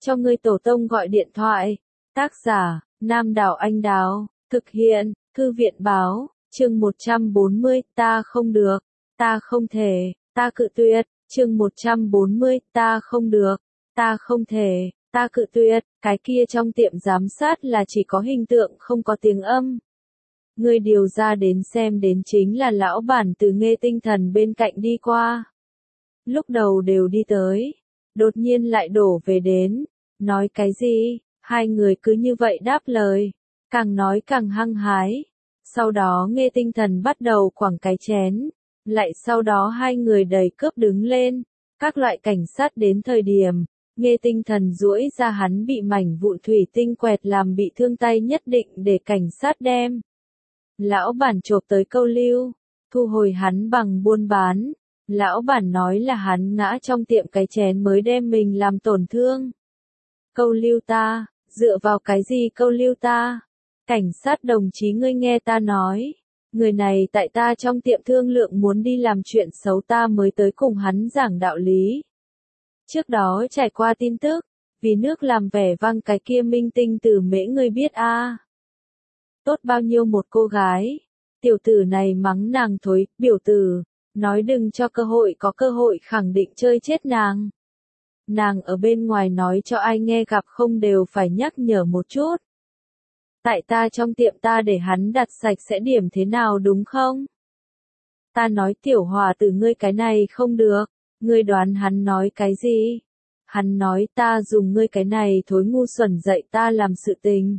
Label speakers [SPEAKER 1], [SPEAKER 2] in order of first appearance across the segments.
[SPEAKER 1] cho ngươi tổ tông gọi điện thoại. Tác giả, Nam Đảo Anh Đào, thực hiện, Thư viện báo, chương 140, ta không được, ta không thể, ta cự tuyệt, chương 140, ta không được, ta không thể, ta cự tuyệt, cái kia trong tiệm giám sát là chỉ có hình tượng không có tiếng âm. Ngươi điều ra đến xem đến chính là lão bản từ Nghe Tinh Thần bên cạnh đi qua. Lúc đầu đều đi tới, đột nhiên lại đổ về đến, nói cái gì, hai người cứ như vậy đáp lời, càng nói càng hăng hái. Sau đó Nghe Tinh Thần bắt đầu quẳng cái chén, lại sau đó hai người đầy cướp đứng lên, các loại cảnh sát đến thời điểm, Nghe Tinh Thần duỗi ra hắn bị mảnh vụn thủy tinh quẹt làm bị thương tay nhất định để cảnh sát đem. Lão bản chộp tới câu lưu, thu hồi hắn bằng buôn bán. Lão bản nói là hắn ngã trong tiệm cái chén mới đem mình làm tổn thương. Câu lưu ta, dựa vào cái gì câu lưu ta? Cảnh sát đồng chí ngươi nghe ta nói. Người này tại ta trong tiệm thương lượng muốn đi làm chuyện xấu ta mới tới cùng hắn giảng đạo lý. Trước đó trải qua tin tức, vì nước làm vẻ vang cái kia minh tinh Từ Mễ ngươi biết a? Tốt bao nhiêu một cô gái. Tiểu tử này mắng nàng thối, biểu tử. Nói đừng cho có cơ hội khẳng định chơi chết nàng. Nàng ở bên ngoài nói cho ai nghe gặp không đều phải nhắc nhở một chút. Tại ta trong tiệm ta để hắn đặt sạch sẽ điểm thế nào đúng không? Ta nói tiểu hòa từ ngươi cái này không được, ngươi đoán hắn nói cái gì? Hắn nói ta dùng ngươi cái này thối ngu xuẩn dạy ta làm sự tình.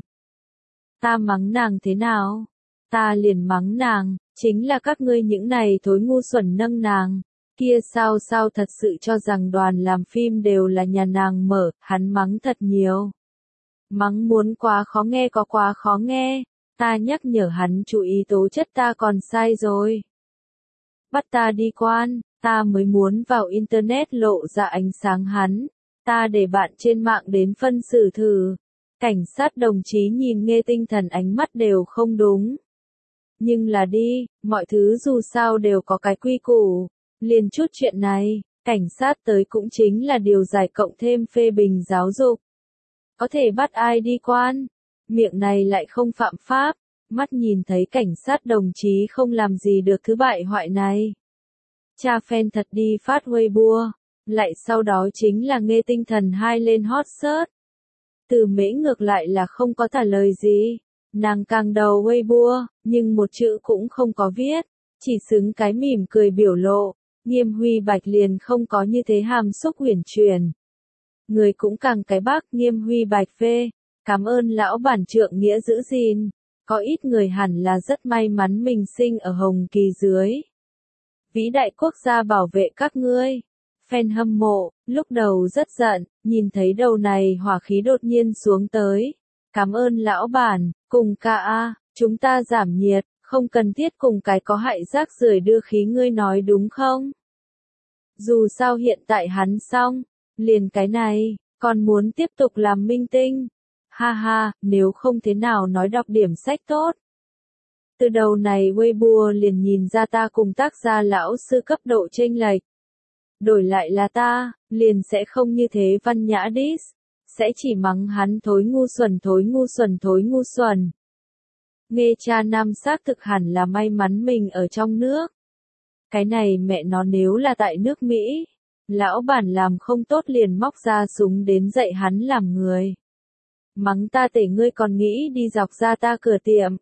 [SPEAKER 1] Ta mắng nàng thế nào? Ta liền mắng nàng, chính là các ngươi những này thối ngu xuẩn nâng nàng, kia sao thật sự cho rằng đoàn làm phim đều là nhà nàng mở, hắn mắng thật nhiều. Mắng muốn quá khó nghe có quá khó nghe, ta nhắc nhở hắn chú ý tố chất ta còn sai rồi. Bắt ta đi quan, ta mới muốn vào internet lộ ra ánh sáng hắn, ta để bạn trên mạng đến phân xử thử. Cảnh sát đồng chí nhìn Nghe Tinh Thần ánh mắt đều không đúng. Nhưng là đi, mọi thứ dù sao đều có cái quy củ. Liền chút chuyện này, cảnh sát tới cũng chính là điều giải cộng thêm phê bình giáo dục. Có thể bắt ai đi quan, miệng này lại không phạm pháp, mắt nhìn thấy cảnh sát đồng chí không làm gì được thứ bại hoại này. Cha fan thật đi phát Weibo, lại sau đó chính là Nghe Tinh Thần hai lên hot search. Từ Mễ ngược lại là không có trả lời gì. Nàng càng đầu Weibo, nhưng một chữ cũng không có viết, chỉ xứng cái mỉm cười biểu lộ, Nghiêm Huy Bạch liền không có như thế hàm xúc uyển chuyển. Người cũng càng cái bác Nghiêm Huy Bạch phê, cảm ơn lão bản trượng nghĩa giữ gìn, có ít người hẳn là rất may mắn mình sinh ở Hồng Kỳ dưới. Vĩ đại quốc gia bảo vệ các ngươi. Fan hâm mộ, lúc đầu rất giận, nhìn thấy đầu này hỏa khí đột nhiên xuống tới. Cảm ơn lão bản, cùng ca a, chúng ta giảm nhiệt, không cần thiết cùng cái có hại rác rưởi đưa khí ngươi nói đúng không? Dù sao hiện tại hắn xong, liền cái này, còn muốn tiếp tục làm minh tinh. Ha ha, nếu không thế nào nói đọc điểm sách tốt. Từ đầu này Weibo liền nhìn ra ta cùng tác gia lão sư cấp độ chênh lệch. Đổi lại là ta, liền sẽ không như thế văn nhã diss. Sẽ chỉ mắng hắn thối ngu xuẩn thối ngu xuẩn thối ngu xuẩn. Nghe cha nam xác thực hẳn là may mắn mình ở trong nước. Cái này mẹ nó nếu là tại nước Mỹ, lão bản làm không tốt liền móc ra súng đến dạy hắn làm người. Mắng ta tể ngươi còn nghĩ đi dọc ra ta cửa tiệm.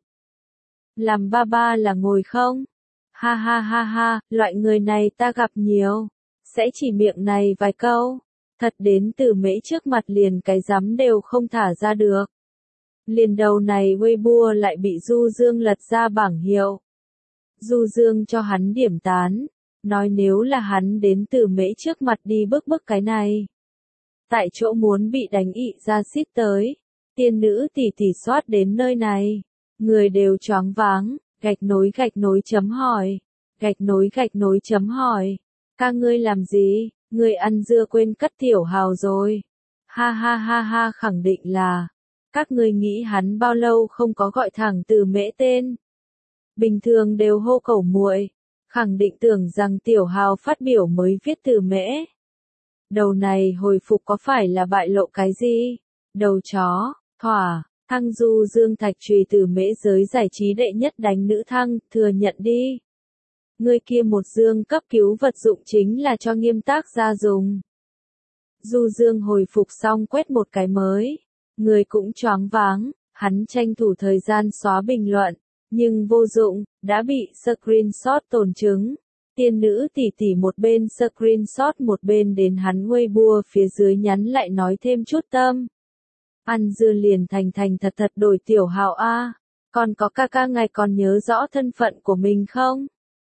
[SPEAKER 1] Làm ba ba là ngồi không? Ha ha ha ha, loại người này ta gặp nhiều. Sẽ chỉ miệng này vài câu. Thật đến Từ Mễ trước mặt liền cái rắm đều không thả ra được. Liền đầu này Weibo lại bị Du Dương lật ra bảng hiệu. Du Dương cho hắn điểm tán, nói nếu là hắn đến Từ Mễ trước mặt đi bức cái này. Tại chỗ muốn bị đánh ị ra xít tới, tiên nữ tỷ tỷ soát đến nơi này, người đều choáng váng, gạch nối chấm hỏi, ca ngươi làm gì? Người ăn dưa quên cất tiểu hào rồi. Ha ha ha ha, khẳng định là. Các ngươi nghĩ hắn bao lâu không có gọi thẳng Từ Mễ tên. Bình thường đều hô cẩu muội, khẳng định tưởng rằng tiểu hào phát biểu mới viết Từ Mễ. Đầu này hồi phục có phải là bại lộ cái gì? Đầu chó, thỏa, Thăng Du Dương Thạch Trùy từ mễ giới giải trí đệ nhất đánh nữ thăng, thừa nhận đi. Người kia một dương cấp cứu vật dụng chính là cho Nghiêm tác gia dùng. Du Dương hồi phục xong quét một cái mới. Người cũng choáng váng, hắn tranh thủ thời gian xóa bình luận, nhưng vô dụng, đã bị screenshot tổn chứng. Tiên nữ tỷ tỷ một bên screenshot một bên đến hắn Weibo phía dưới nhắn lại nói thêm chút tâm. Ăn dưa liền thành thật thật đổi tiểu hào a. Còn có ca ngài còn nhớ rõ thân phận của mình không?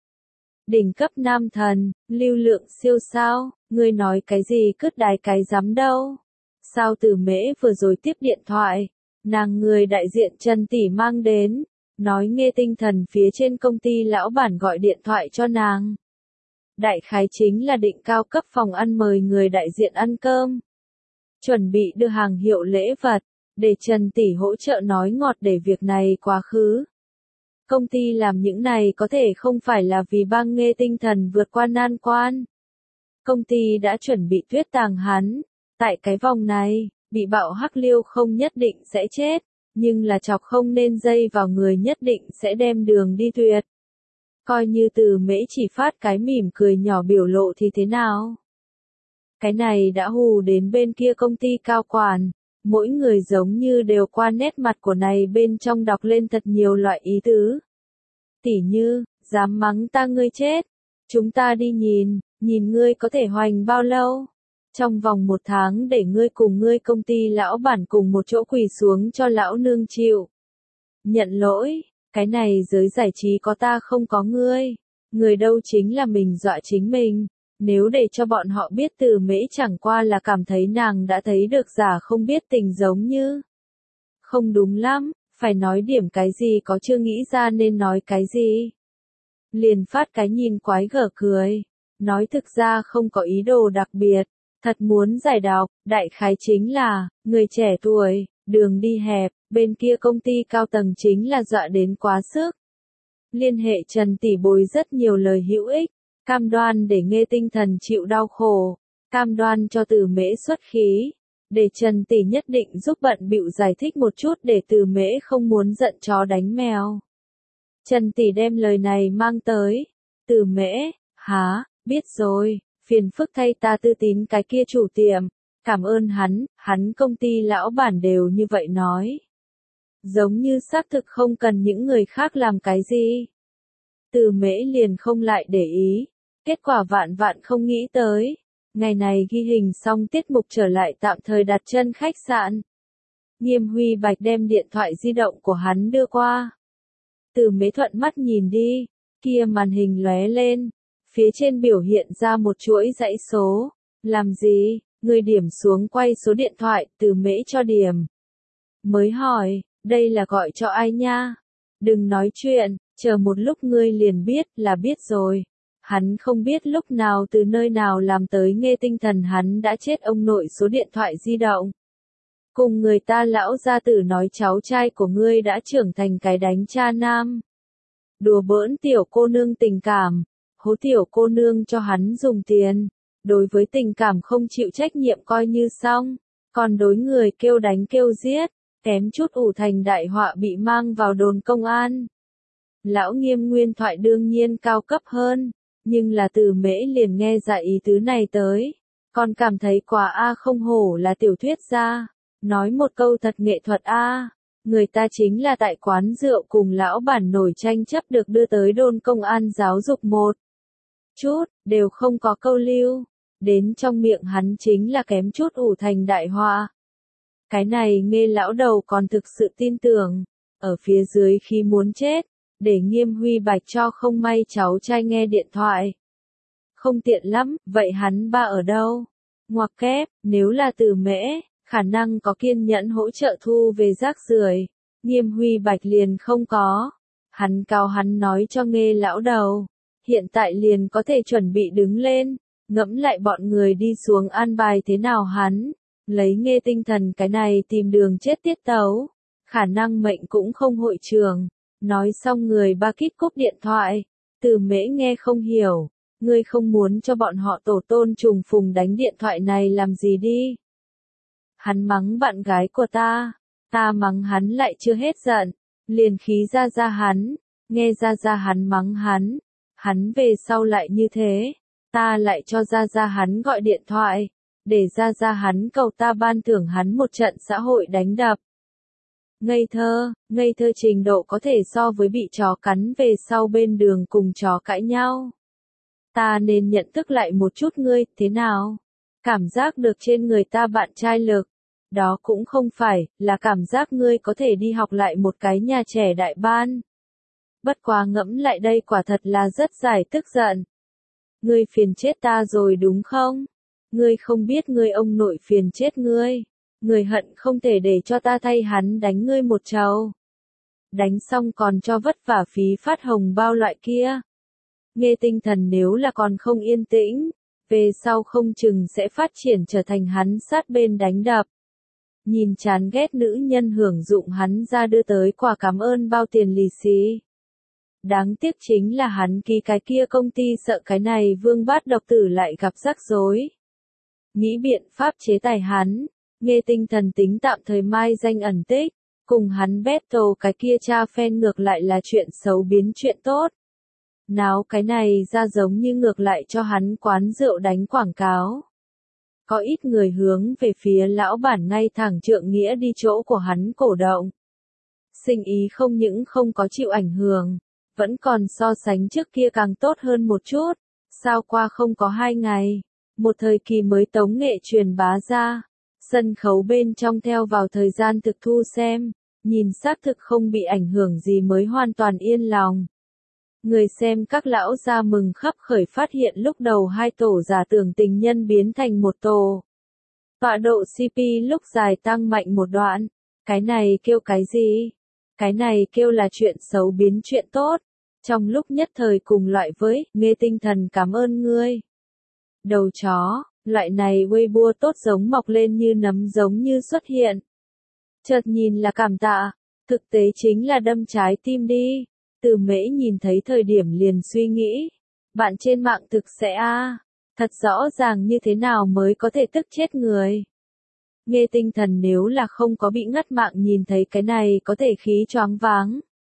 [SPEAKER 1] Đỉnh cấp nam thần, lưu lượng siêu sao, ngươi nói cái gì cứt đái cái dám đâu. Sao Từ Mễ vừa rồi tiếp điện thoại, nàng người đại diện Trần tỷ mang đến, nói nghe tinh thần phía trên công ty lão bản gọi điện thoại cho nàng. Đại khái chính là định cao cấp phòng ăn mời người đại diện ăn cơm. Chuẩn bị đưa hàng hiệu lễ vật, để Trần tỷ hỗ trợ nói ngọt để việc này quá khứ. Công ty làm những này có thể không phải là vì bang nghe tinh thần vượt qua nan quan. Công ty đã chuẩn bị tuyết tàng hắn. Tại cái vòng này, bị bạo hắc liêu không nhất định sẽ chết, nhưng là chọc không nên dây vào người nhất định sẽ đem đường đi tuyệt. Coi như Từ Mễ chỉ phát cái mỉm cười nhỏ biểu lộ thì thế nào? Cái này đã hù đến bên kia công ty cao quản, mỗi người giống như đều qua nét mặt của này bên trong đọc lên thật nhiều loại ý tứ. Tỉ như, dám mắng ta ngươi chết, chúng ta đi nhìn ngươi có thể hoành bao lâu. Trong vòng 1 tháng để ngươi cùng ngươi công ty lão bản cùng một chỗ quỳ xuống cho lão nương chịu. Nhận lỗi, cái này giới giải trí có ta không có ngươi. Người đâu chính là mình dọa chính mình. Nếu để cho bọn họ biết Từ Mễ chẳng qua là cảm thấy nàng đã thấy được giả không biết tình giống như. Không đúng lắm, phải nói điểm cái gì có chưa nghĩ ra nên nói cái gì. Liền phát cái nhìn quái gở cười. Nói thực ra không có ý đồ đặc biệt. Thật muốn giải đọc, đại khái chính là, người trẻ tuổi, đường đi hẹp, bên kia công ty cao tầng chính là dọa đến quá sức. Liên hệ Trần tỷ bồi rất nhiều lời hữu ích, cam đoan để nghe tinh thần chịu đau khổ, cam đoan cho Từ Mễ xuất khí, để Trần tỷ nhất định giúp bận bịu giải thích một chút để Từ Mễ không muốn giận chó đánh mèo. Trần tỷ đem lời này mang tới, Từ Mễ, hả, biết rồi. Phiền phức thay ta tư tín cái kia chủ tiệm, cảm ơn hắn công ty lão bản đều như vậy nói. Giống như xác thực không cần những người khác làm cái gì. Từ Mễ liền không lại để ý, kết quả vạn không nghĩ tới. Ngày này ghi hình xong tiết mục trở lại tạm thời đặt chân khách sạn. Nghiêm Huy Bạch đem điện thoại di động của hắn đưa qua. Từ Mễ thuận mắt nhìn đi, kia màn hình lóe lên. Phía trên biểu hiện ra một chuỗi dãy số. Làm gì? Người điểm xuống quay số điện thoại, Từ Mễ cho điểm. Mới hỏi, đây là gọi cho ai nha? Đừng nói chuyện, chờ một lúc ngươi liền biết là biết rồi. Hắn không biết lúc nào từ nơi nào làm tới nghe tinh thần hắn đã chết ông nội số điện thoại di động. Cùng người ta lão gia tử nói cháu trai của ngươi đã trưởng thành cái đánh cha nam. Đùa bỡn tiểu cô nương tình cảm. Hố tiểu cô nương cho hắn dùng tiền, đối với tình cảm không chịu trách nhiệm coi như xong, còn đối người kêu đánh kêu giết, kém chút ủ thành đại họa bị mang vào đồn công an. Lão Nghiêm nguyên thoại đương nhiên cao cấp hơn, nhưng là Từ Mễ liền nghe ra ý tứ này tới, còn cảm thấy quả a không hổ là tiểu thuyết gia, nói một câu thật nghệ thuật a. Người ta chính là tại quán rượu cùng lão bản nổi tranh chấp được đưa tới đồn công an giáo dục một chút, đều không có câu lưu. Đến trong miệng hắn chính là kém chút ủ thành đại họa. Cái này nghe lão đầu còn thực sự tin tưởng. Ở phía dưới khi muốn chết, để Nghiêm Huy Bạch cho không may cháu trai nghe điện thoại. Không tiện lắm, vậy hắn ba ở đâu? Ngoặc kép, nếu là Từ Mễ, khả năng có kiên nhẫn hỗ trợ thu về rác rưởi. Nghiêm Huy Bạch liền không có. Hắn cao hắn nói cho nghe lão đầu. Hiện tại liền có thể chuẩn bị đứng lên, ngẫm lại bọn người đi xuống an bài thế nào hắn, lấy nghe tinh thần cái này tìm đường chết tiết tấu, khả năng mệnh cũng không hội trường. Nói xong người ba kít cúp điện thoại, Từ Mễ nghe không hiểu, Ngươi không muốn cho bọn họ tổ tôn trùng phùng đánh điện thoại này làm gì đi. Hắn mắng bạn gái của ta mắng hắn lại chưa hết giận, liền khí ra hắn, nghe ra hắn mắng hắn về sau lại như thế, ta lại cho ra hắn gọi điện thoại, để ra hắn cầu ta ban thưởng hắn một trận xã hội đánh đập. Ngây thơ trình độ có thể so với bị chó cắn về sau bên đường cùng chó cãi nhau. Ta nên nhận thức lại một chút ngươi, thế nào? Cảm giác được trên người ta bạn trai lực. Đó cũng không phải, là cảm giác ngươi có thể đi học lại một cái nhà trẻ đại ban. Bất quá ngẫm lại đây quả thật là rất giải tức giận. Ngươi phiền chết ta rồi đúng không? Ngươi không biết ngươi ông nội phiền chết ngươi. Ngươi hận không thể để cho ta thay hắn đánh ngươi một trầu. Đánh xong còn cho vất vả phí phát hồng bao loại kia. Nghe tinh thần nếu là còn không yên tĩnh, về sau không chừng sẽ phát triển trở thành hắn sát bên đánh đập. Nhìn chán ghét nữ nhân hưởng dụng hắn ra đưa tới quà cảm ơn bao tiền lì xì. Đáng tiếc chính là hắn ký cái kia công ty sợ cái này vương bát độc tử lại gặp rắc rối. Nghĩ biện pháp chế tài hắn, nghe tinh thần tính tạm thời mai danh ẩn tích, cùng hắn battle cái kia cha phen ngược lại là chuyện xấu biến chuyện tốt. Náo cái này ra giống như ngược lại cho hắn quán rượu đánh quảng cáo. Có ít người hướng về phía lão bản ngay thẳng trượng nghĩa đi chỗ của hắn cổ động. Sinh ý không những không có chịu ảnh hưởng, vẫn còn so sánh trước kia càng tốt hơn một chút. Sao qua không có 2 ngày, một thời kỳ mới tống nghệ truyền bá ra, sân khấu bên trong theo vào thời gian thực thu xem, nhìn xác thực không bị ảnh hưởng gì mới hoàn toàn yên lòng. Người xem các lão ra mừng khắp khởi phát hiện lúc đầu 2 tổ giả tưởng tình nhân biến thành một tổ. Tọa độ CP lúc dài tăng mạnh một đoạn. Cái này kêu cái gì? Cái này kêu là chuyện xấu biến chuyện tốt. Trong lúc nhất thời cùng loại với, nghe tinh thần cảm ơn ngươi. Đầu chó, loại này Weibo tốt giống mọc lên như nấm giống như xuất hiện. Chợt nhìn là cảm tạ, thực tế chính là đâm trái tim đi. Từ Mễ nhìn thấy thời điểm liền suy nghĩ, bạn trên mạng thực sẽ thật rõ ràng như thế nào mới có thể tức chết người. Nghe tinh thần nếu là không có bị ngất mạng nhìn thấy cái này có thể khí choáng váng.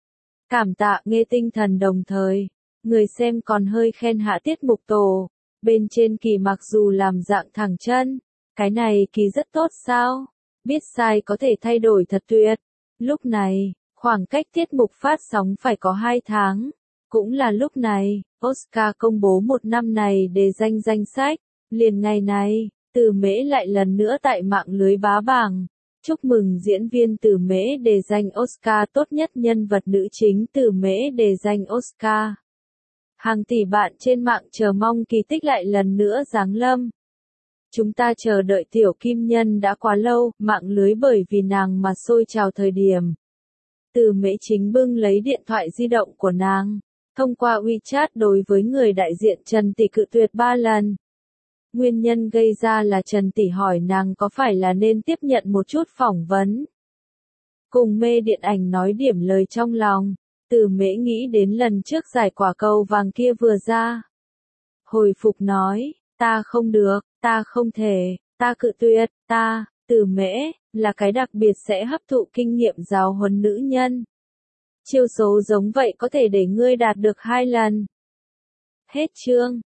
[SPEAKER 1] Cảm tạ nghe tinh thần đồng thời, người xem còn hơi khen hạ tiết mục tổ, bên trên kỳ mặc dù làm dạng thẳng chân, cái này kỳ rất tốt sao, biết sai có thể thay đổi thật tuyệt. Lúc này, khoảng cách tiết mục phát sóng phải có 2 tháng. Cũng là lúc này, Oscar công bố một năm này đề danh sách. Liền ngày này, Từ Mễ lại lần nữa tại mạng lưới bá bảng. Chúc mừng diễn viên Từ Mễ đề danh Oscar tốt nhất nhân vật nữ chính Từ Mễ đề danh Oscar. Hàng tỷ bạn trên mạng chờ mong kỳ tích lại lần nữa giáng lâm. Chúng ta chờ đợi tiểu kim nhân đã quá lâu, mạng lưới bởi vì nàng mà sôi trào thời điểm. Từ Mễ chính bưng lấy điện thoại di động của nàng, thông qua WeChat đối với người đại diện Trần Tỷ cự tuyệt 3 lần. Nguyên nhân gây ra là Trần Tỷ hỏi nàng có phải là nên tiếp nhận một chút phỏng vấn. Cùng mê điện ảnh nói điểm lời trong lòng, Từ Mễ nghĩ đến lần trước giải quả cầu vàng kia vừa ra. Hồi phục nói, ta không được, ta không thể, ta cự tuyệt, Từ Mễ, là cái đặc biệt sẽ hấp thụ kinh nghiệm giáo huấn nữ nhân. Chiêu số giống vậy có thể để ngươi đạt được 2 lần. Hết chương.